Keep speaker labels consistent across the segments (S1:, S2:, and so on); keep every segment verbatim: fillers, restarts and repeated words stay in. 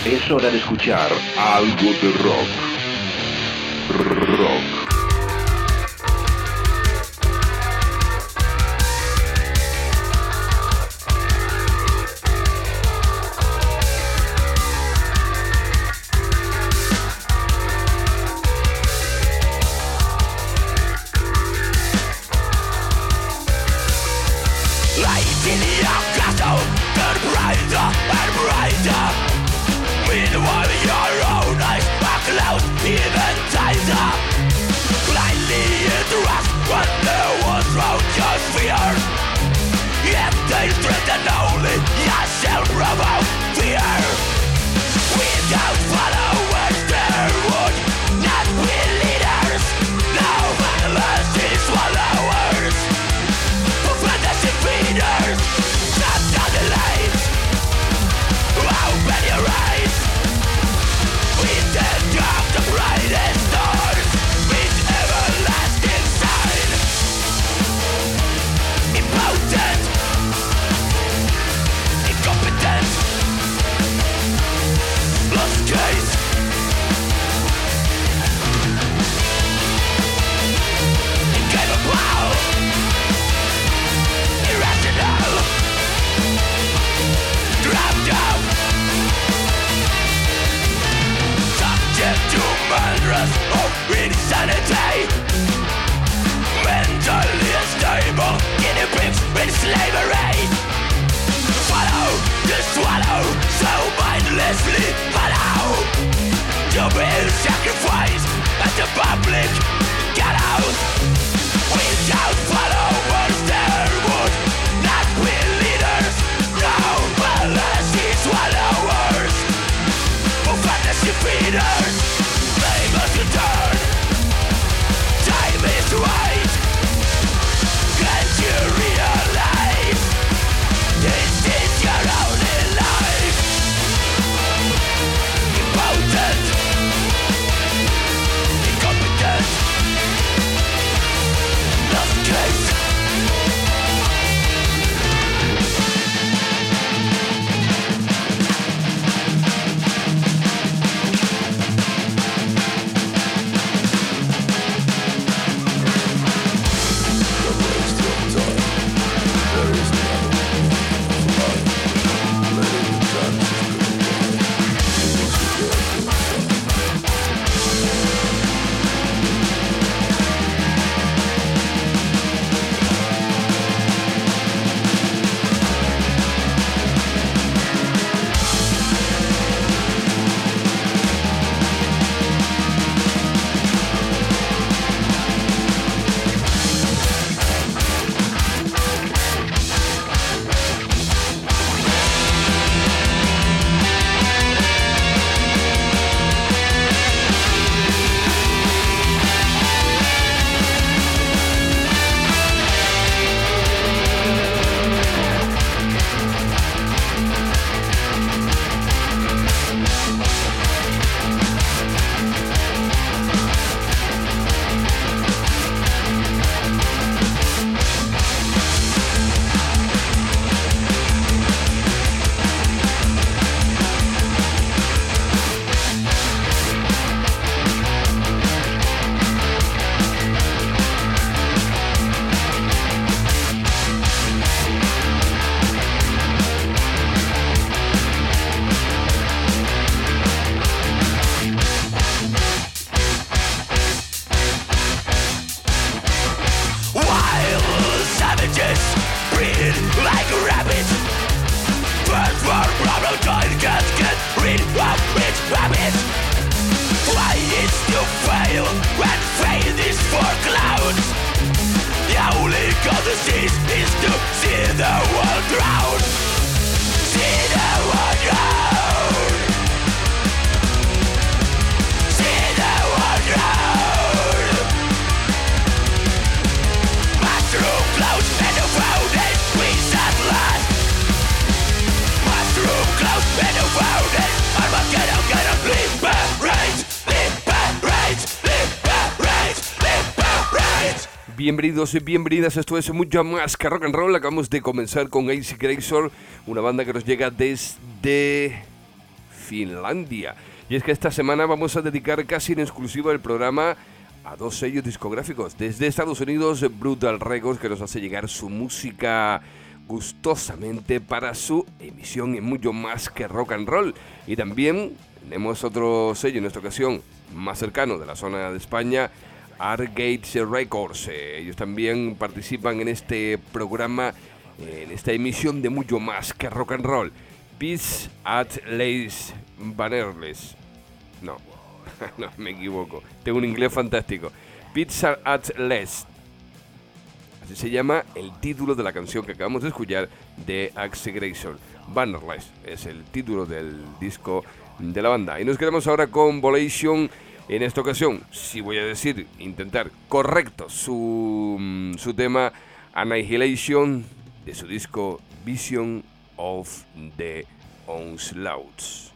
S1: Es hora de escuchar algo de rock. Rock.
S2: Bienvenidos y bienvenidas, esto es mucho más que rock and roll. Acabamos de comenzar con A C Razor, una banda que nos llega desde Finlandia. Y es que esta semana vamos a dedicar casi en exclusiva el programa a dos sellos discográficos. Desde Estados Unidos, Brutal Records, que nos hace llegar su música gustosamente para su emisión en mucho más que rock and roll. Y también tenemos otro sello en esta ocasión más cercano de la zona de España, Artgate Records. Eh, ellos también participan en este programa, en esta emisión de mucho más que rock and roll. Peace at Les Banerles. No, no, me equivoco. Tengo un inglés fantástico. Pizza at Les. Así se llama el título de la canción que acabamos de escuchar de Acceleration. Bannerless es el título del disco de la banda. Y nos quedamos ahora con Volation. En esta ocasión, si voy a decir, intentar correcto su, su tema Annihilation de su disco Vision of the Onslaughts.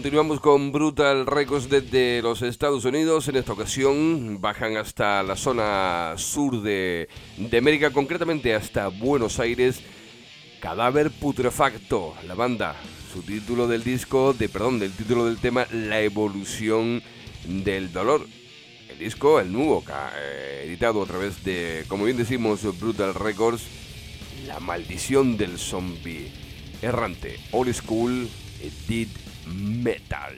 S2: Continuamos con Brutal Records desde los Estados Unidos. En esta ocasión bajan hasta la zona sur de, de América, concretamente hasta Buenos Aires. Cadáver Putrefacto, la banda, su título del disco, de perdón, del título del tema, La Evolución del Dolor. El disco, el nuevo, eh, editado a través de, como bien decimos, Brutal Records, La Maldición del Zombie Errante, Old School, Dead Metal.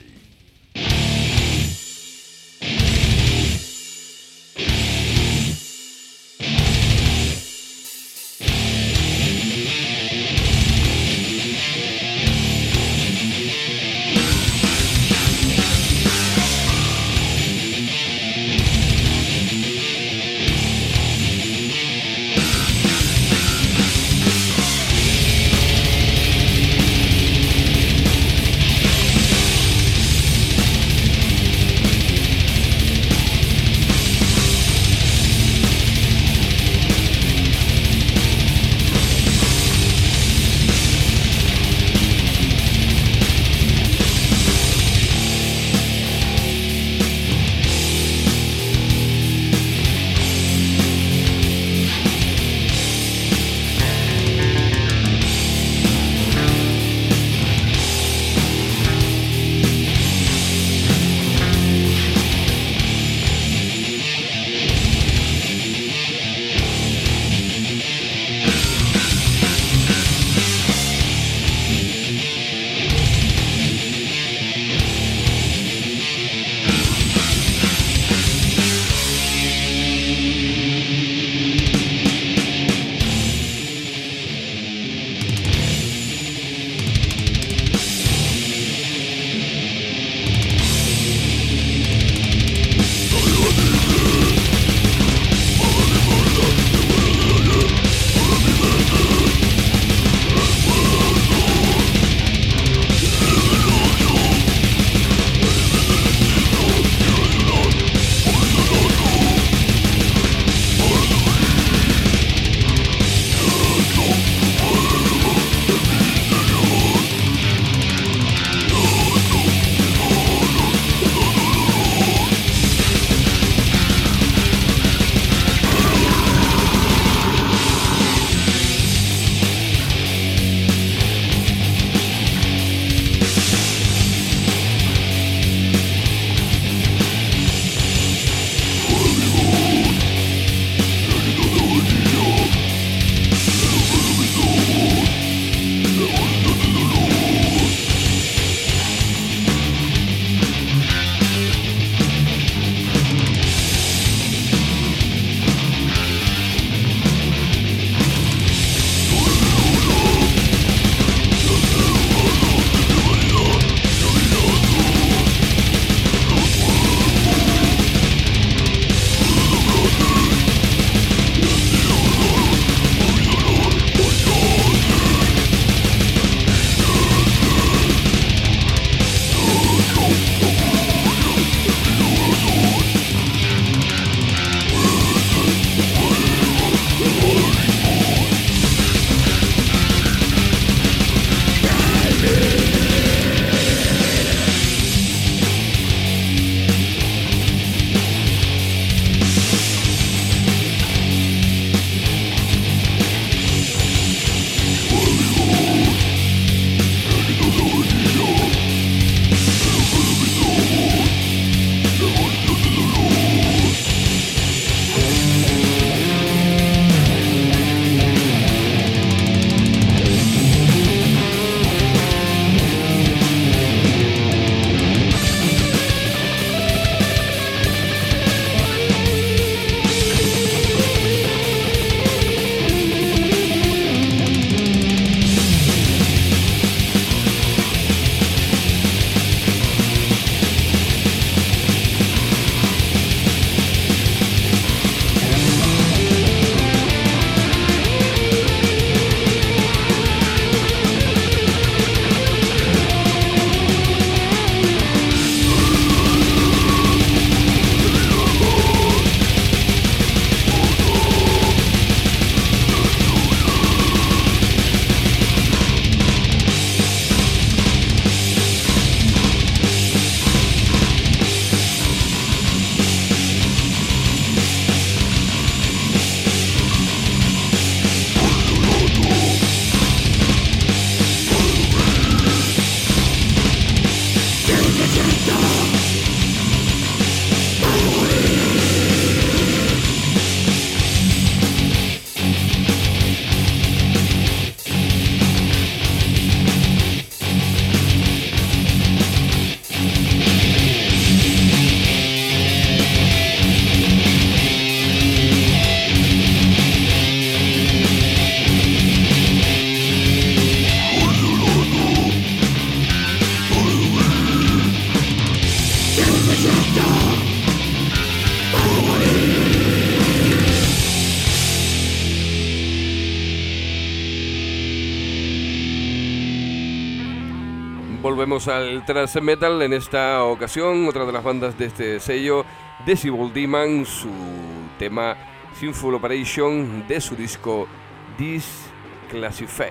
S2: Volvemos al thrash metal, en esta ocasión otra de las bandas de este sello, Decibel Demon, su tema Sinful Operation de su disco Disclassified.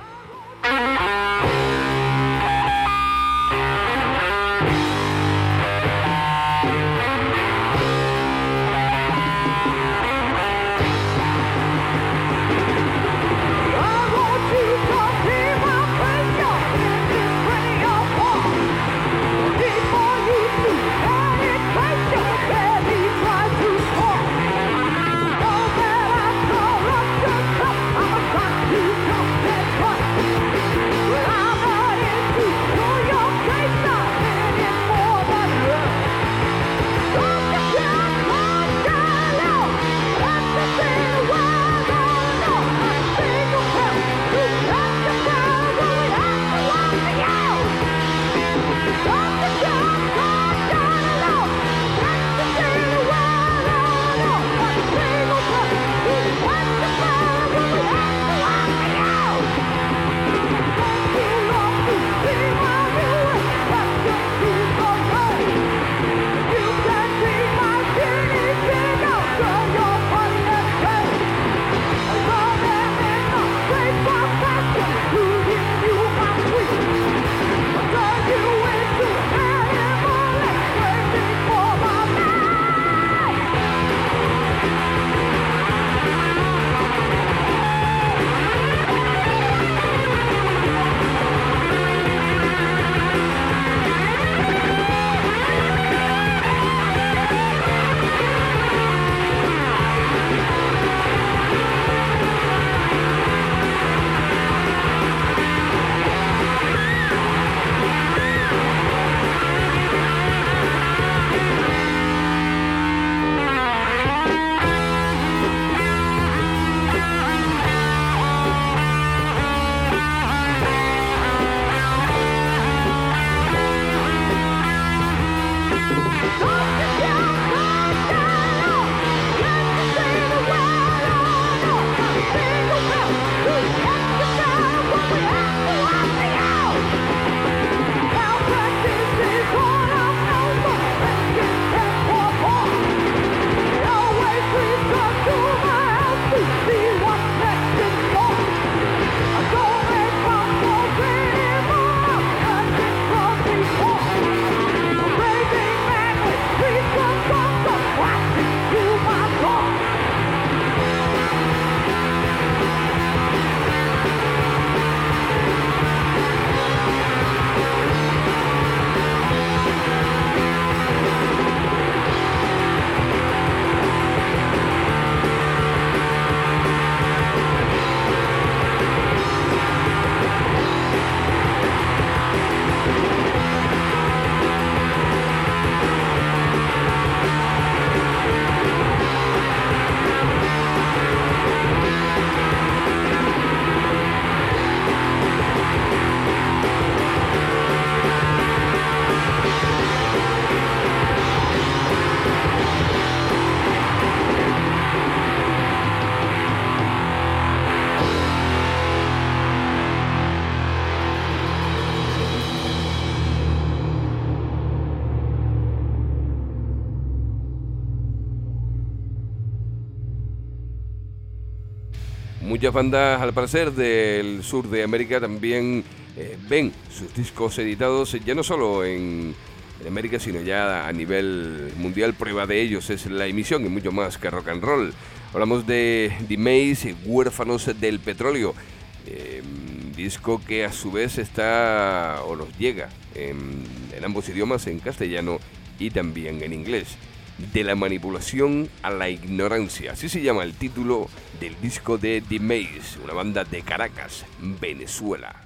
S2: Muchas bandas, al parecer, del sur de América también eh, ven sus discos editados ya no solo en, en América, sino ya a nivel mundial. Prueba de ellos es la emisión y mucho más que rock and roll. Hablamos de The Maze, Huérfanos del Petróleo, eh, disco que a su vez está o nos llega en, en ambos idiomas, en castellano y también en inglés. De la manipulación a la ignorancia, así se llama el título del disco de The Maze, una banda de Caracas, Venezuela.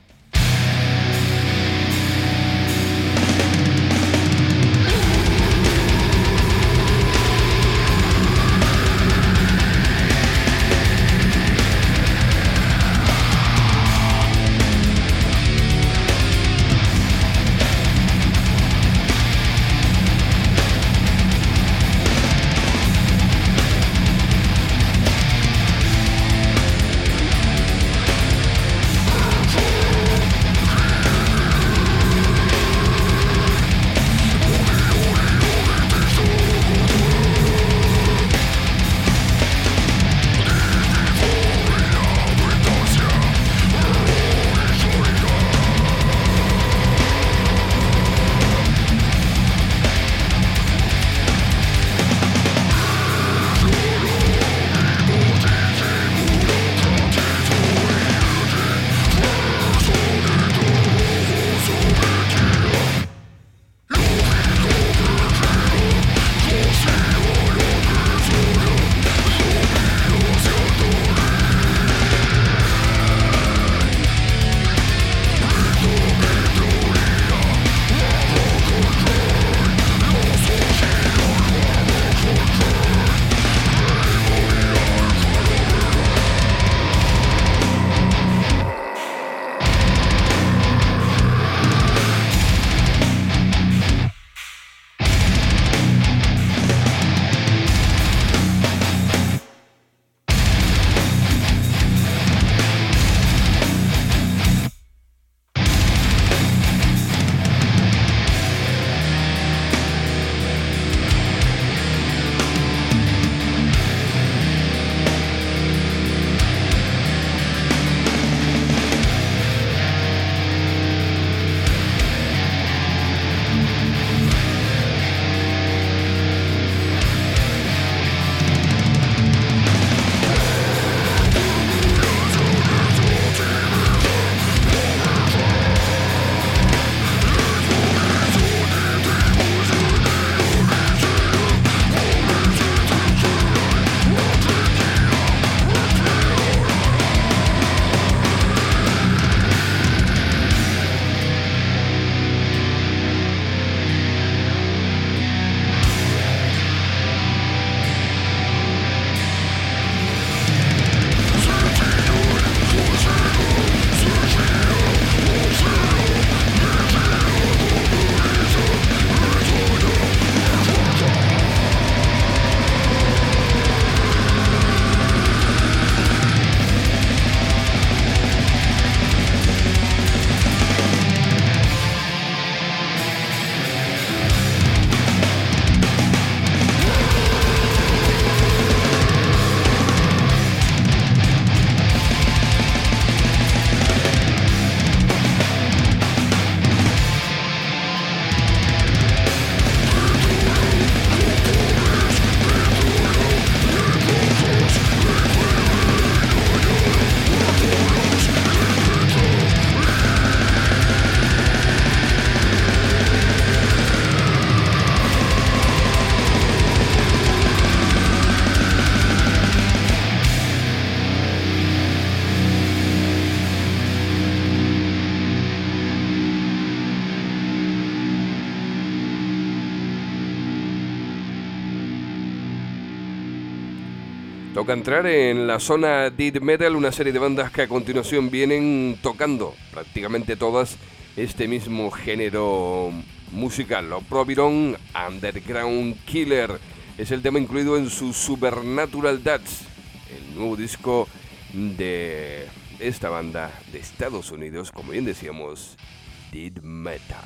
S2: Toca entrar en la zona death metal, una serie de bandas que a continuación vienen tocando prácticamente todas este mismo género musical. Opprobrium Underground Killer es el tema incluido en su Supernatural Deaths, el nuevo disco de esta banda de Estados Unidos, como bien decíamos, death metal.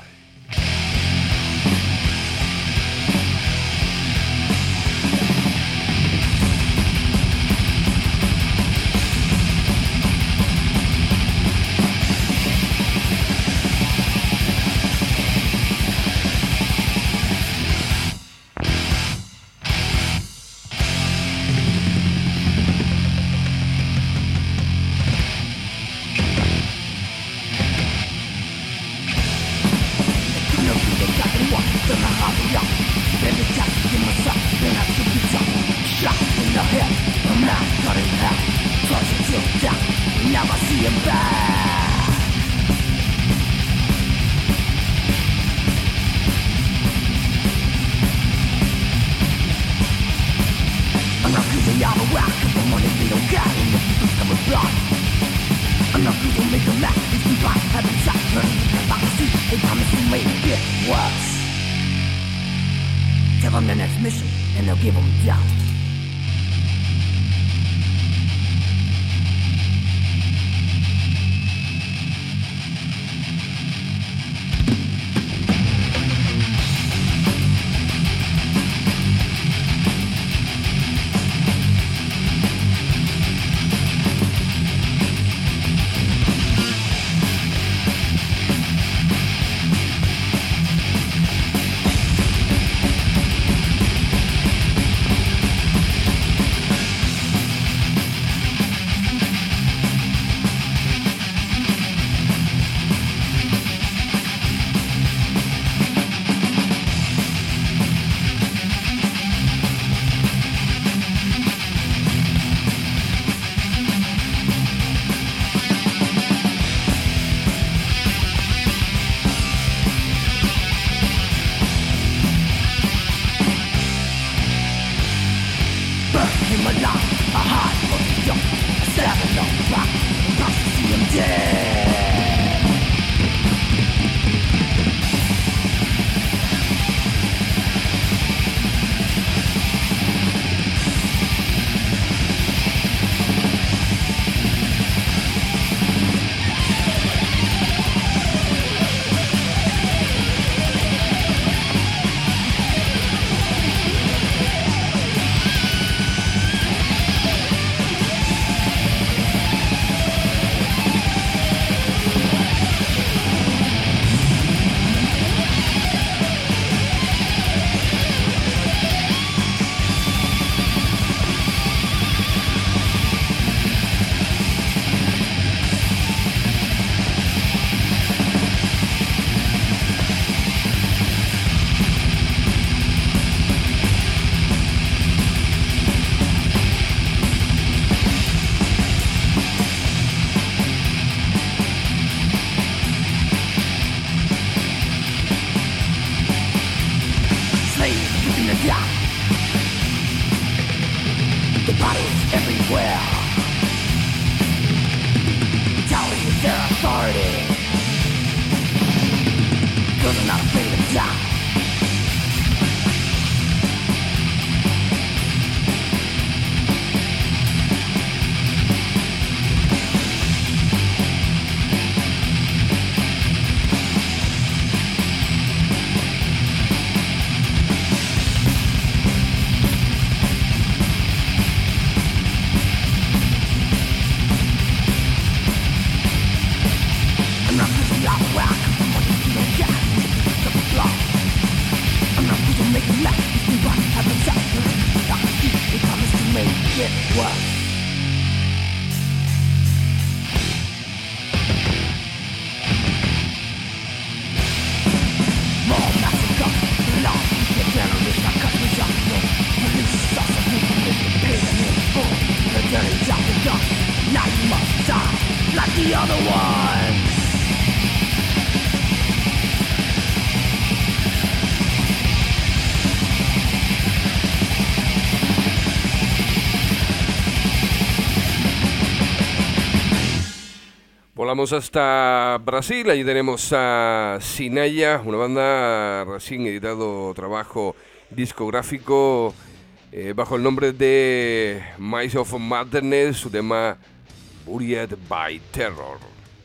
S2: Volamos hasta Brasil, allí tenemos a Sinaya, una banda recién editado trabajo discográfico eh, bajo el nombre de Mice of Madness, su tema Buried by Terror.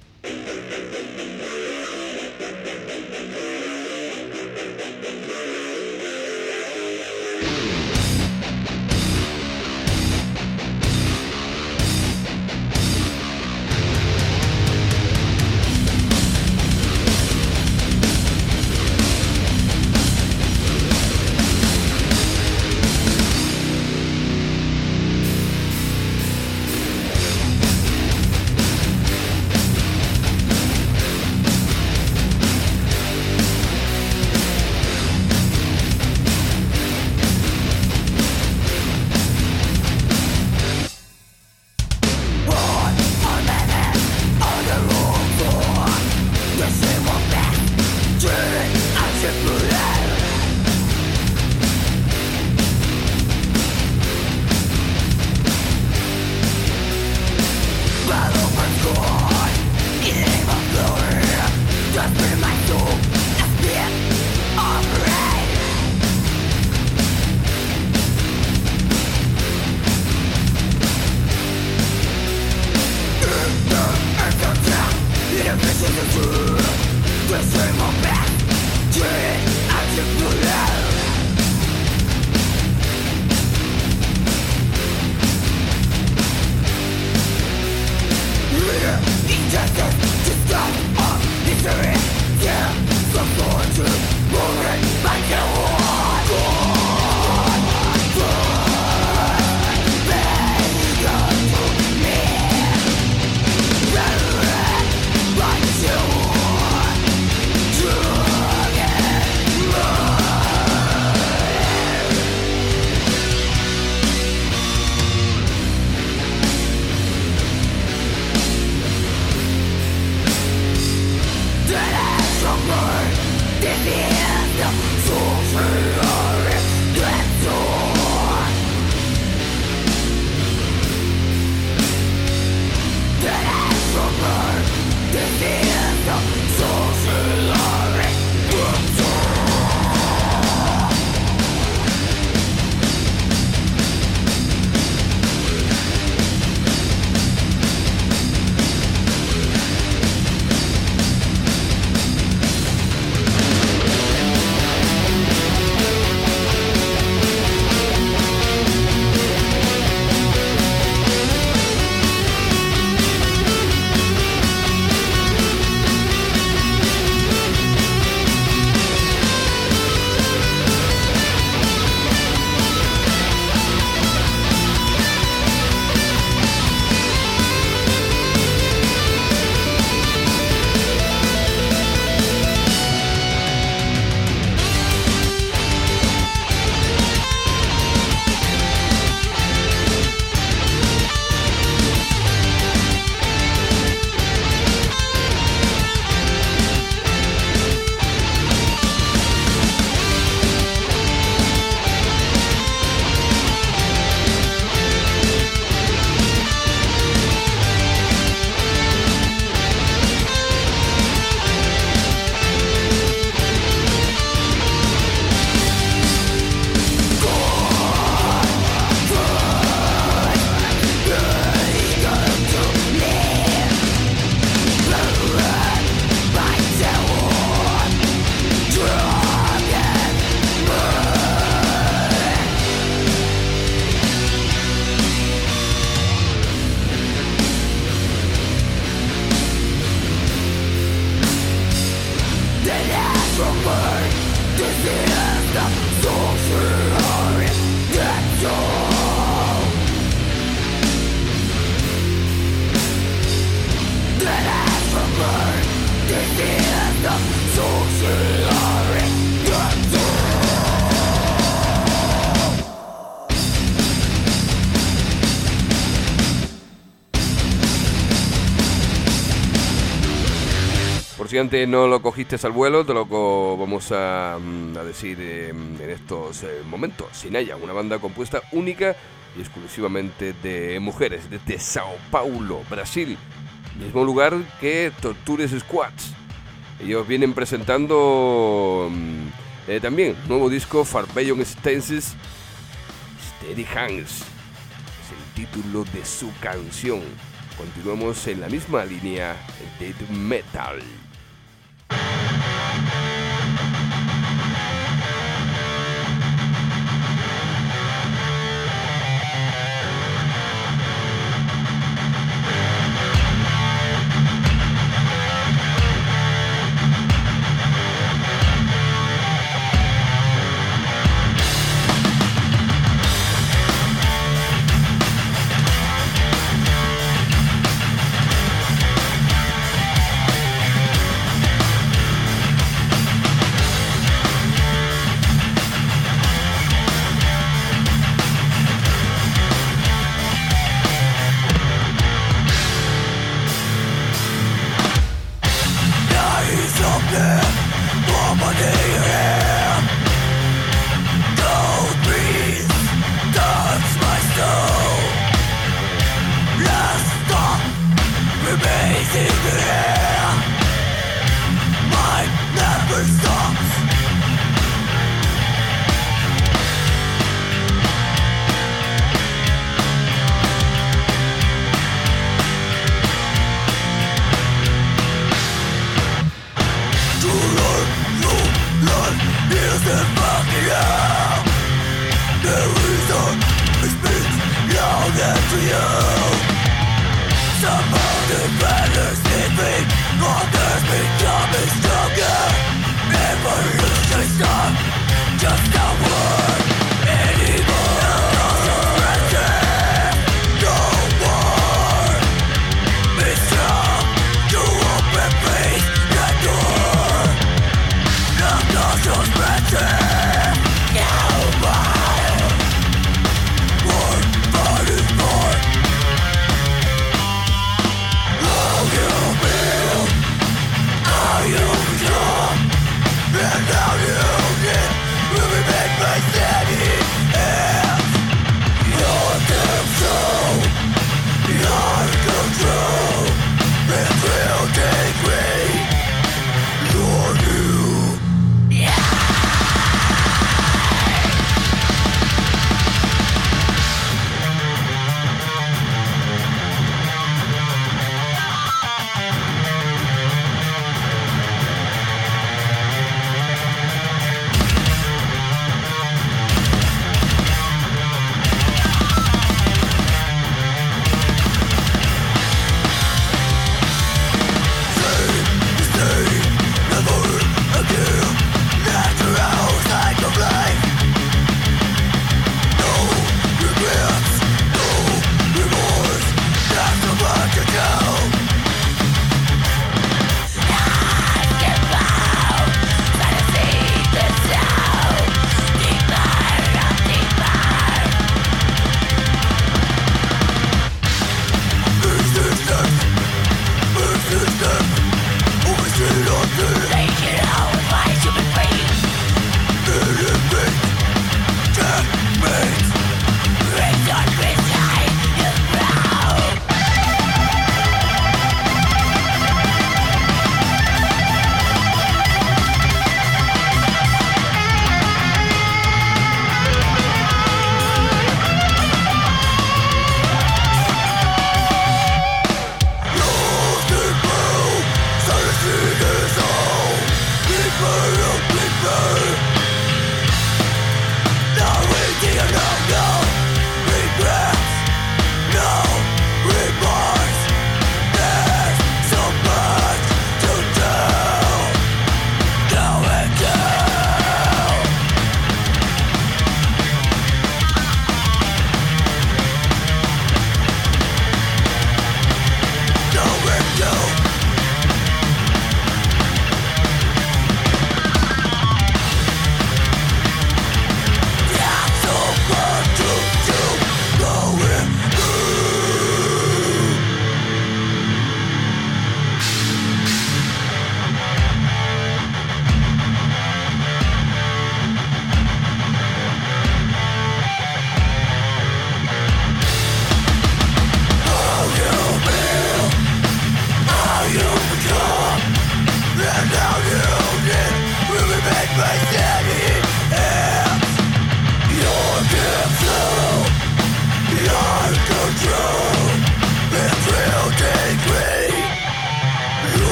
S2: Por si antes no lo cogiste al vuelo, te lo co- vamos a, a decir eh, en estos eh, momentos. Sinaya, una banda compuesta única y exclusivamente de mujeres, desde Sao Paulo, Brasil. mismo lugar que Torture Squad. Ellos vienen presentando eh, también nuevo disco, Farbellon Stances, Steady Hands, es el título de su canción. Continuamos en la misma línea de death metal.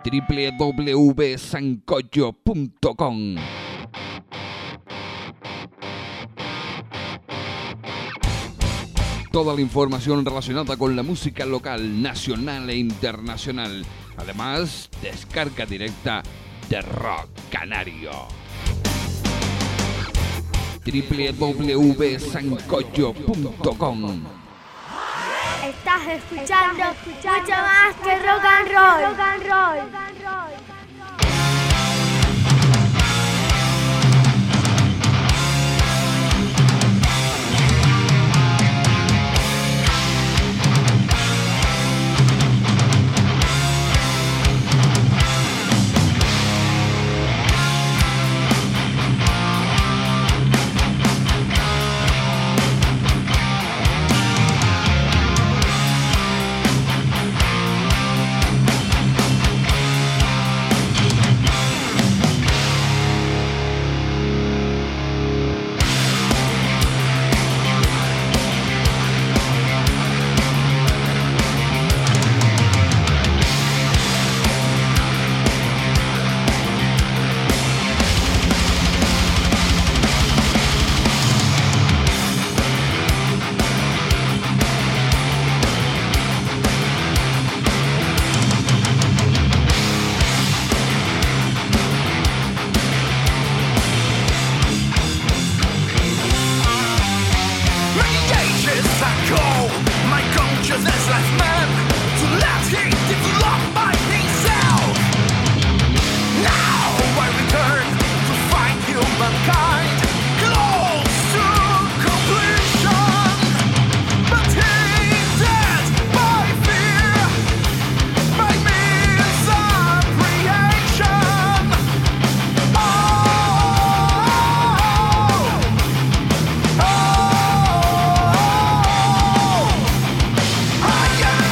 S3: w w w punto sancocho punto com. Toda la información relacionada con la música local, nacional e internacional. Además, descarga directa de Rock Canario. w w w punto sancocho punto com.
S4: Estás escuchando mucho más que rock and roll. Rock and roll.
S5: I am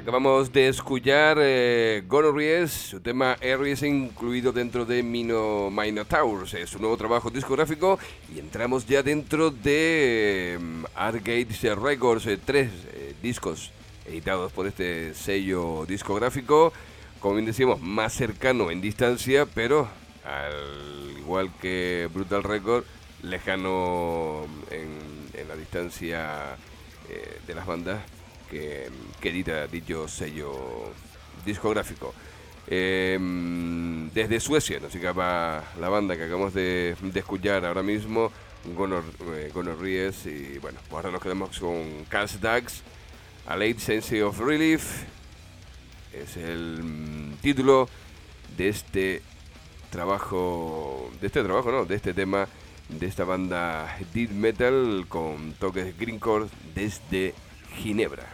S2: Acabamos de escuchar eh, Gonorrheas, su tema Aries, incluido dentro de Mino, Minotaurs, es su nuevo trabajo discográfico, y entramos ya dentro de eh, Artgate Records, eh, tres eh, discos editados por este sello discográfico, como bien decíamos, más cercano en distancia, pero al igual que Brutal Records, lejano en, en la distancia eh, de las bandas que, que edita dicho sello discográfico. Eh, desde Suecia nos llegaba la banda que acabamos de, de escuchar ahora mismo, Gonor, eh, Gonorrheas, y bueno, pues ahora nos quedamos con Cash Dags, A Late Sense of Relief, es el mm, título de este trabajo, de este trabajo, no, de este tema, de esta banda death metal con toques grindcore desde Ginebra.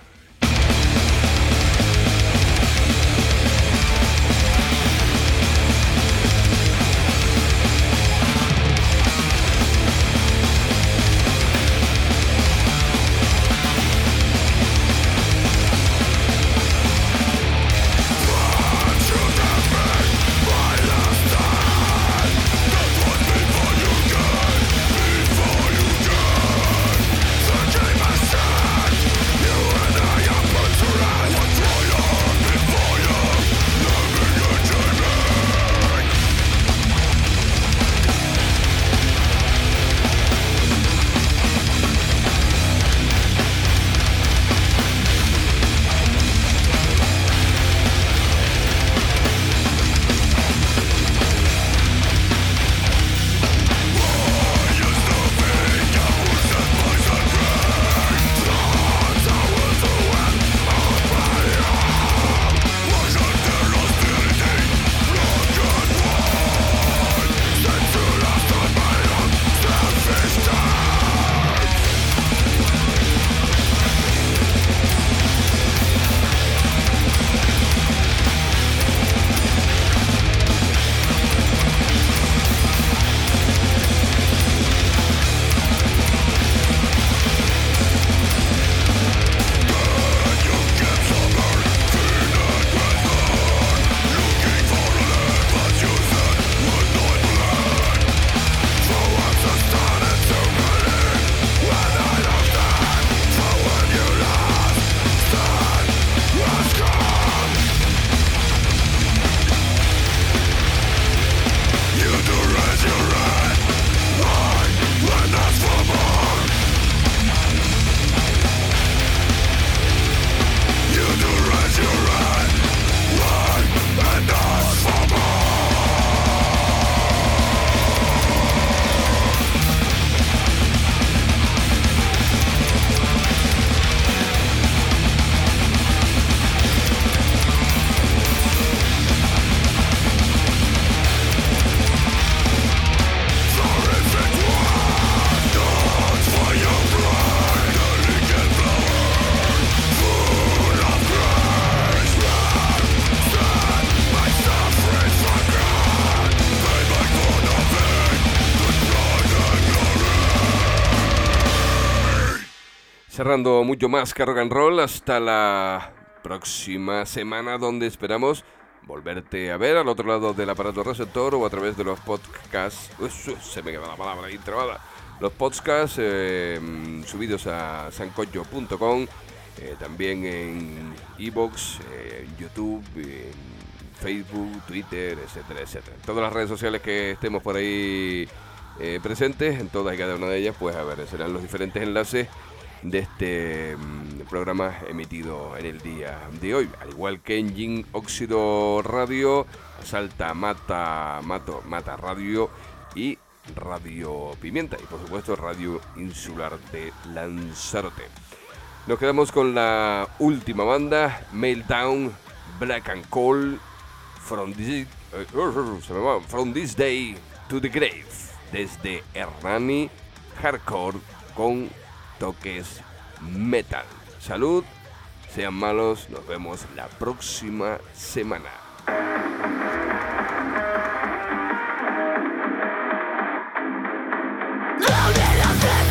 S2: Cerrando mucho más que rock and roll hasta la próxima semana, donde esperamos volverte a ver al otro lado del aparato receptor o a través de los podcasts. Uy, se me queda la palabra ahí trabada. Los podcasts eh, subidos a sancocho punto com, eh, también en iVoox, eh, en YouTube, en Facebook, Twitter, etcétera, etcétera. Todas las redes sociales que estemos por ahí eh, presentes, en todas y cada una de ellas, pues a ver, serán los diferentes enlaces de este um, programa emitido en el día de hoy, al igual que Engine Óxido Radio, Salta Mata Mato Mata Radio y Radio Pimienta, y por supuesto Radio Insular de Lanzarote. Nos quedamos con la última banda, Meltdown, Black and Cold, From This, uh, se me va, From This Day to the Grave, desde Hernani, hardcore con toques metal. Salud, sean malos, nos vemos la próxima semana.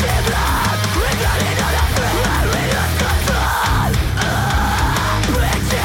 S5: We're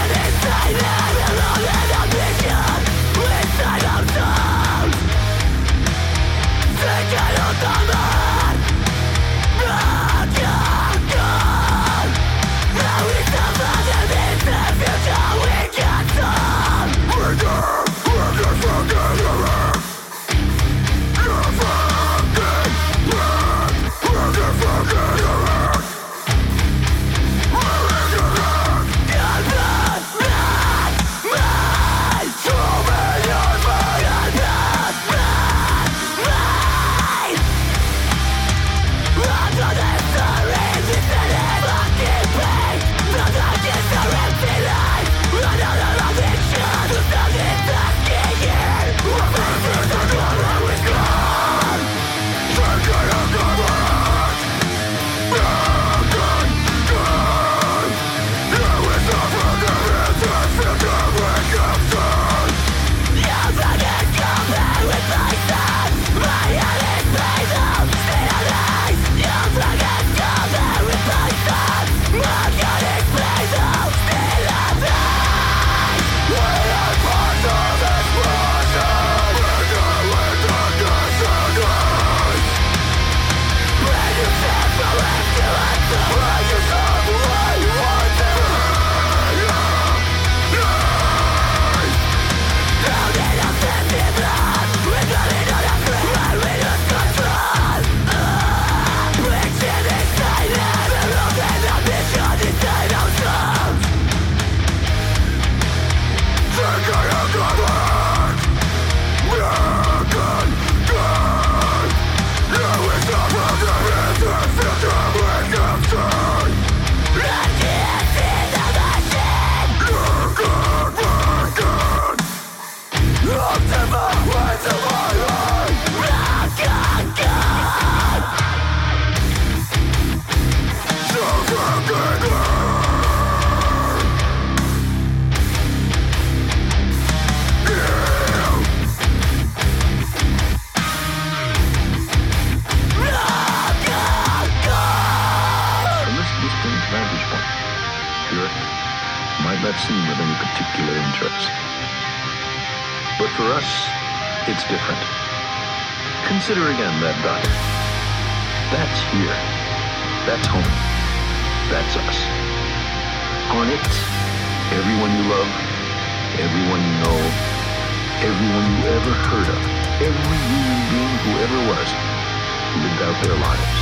S5: seem of any particular interest. But for us, it's different. Consider again that dot. That's here. That's home. That's us. On it, everyone you love, everyone you know, everyone you ever heard of, every human being who ever was, lived out their lives.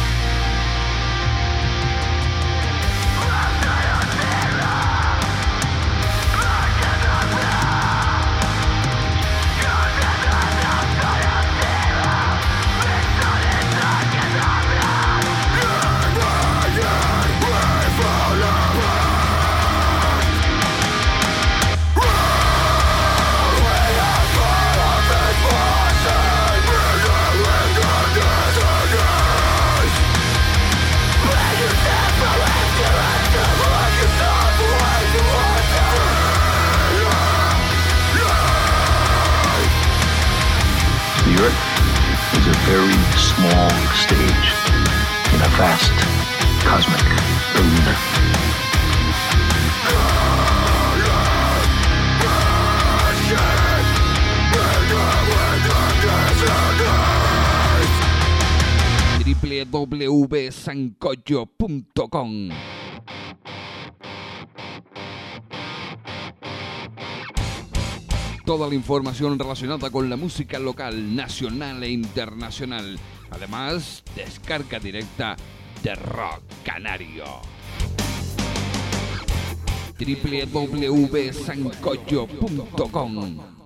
S5: The Earth is a very small stage in a vast cosmic arena.
S3: w w w punto sancocho punto com. Toda la información relacionada con la música local, nacional e internacional. Además, descarga directa de Rock Canario. w w w punto sancocho punto com.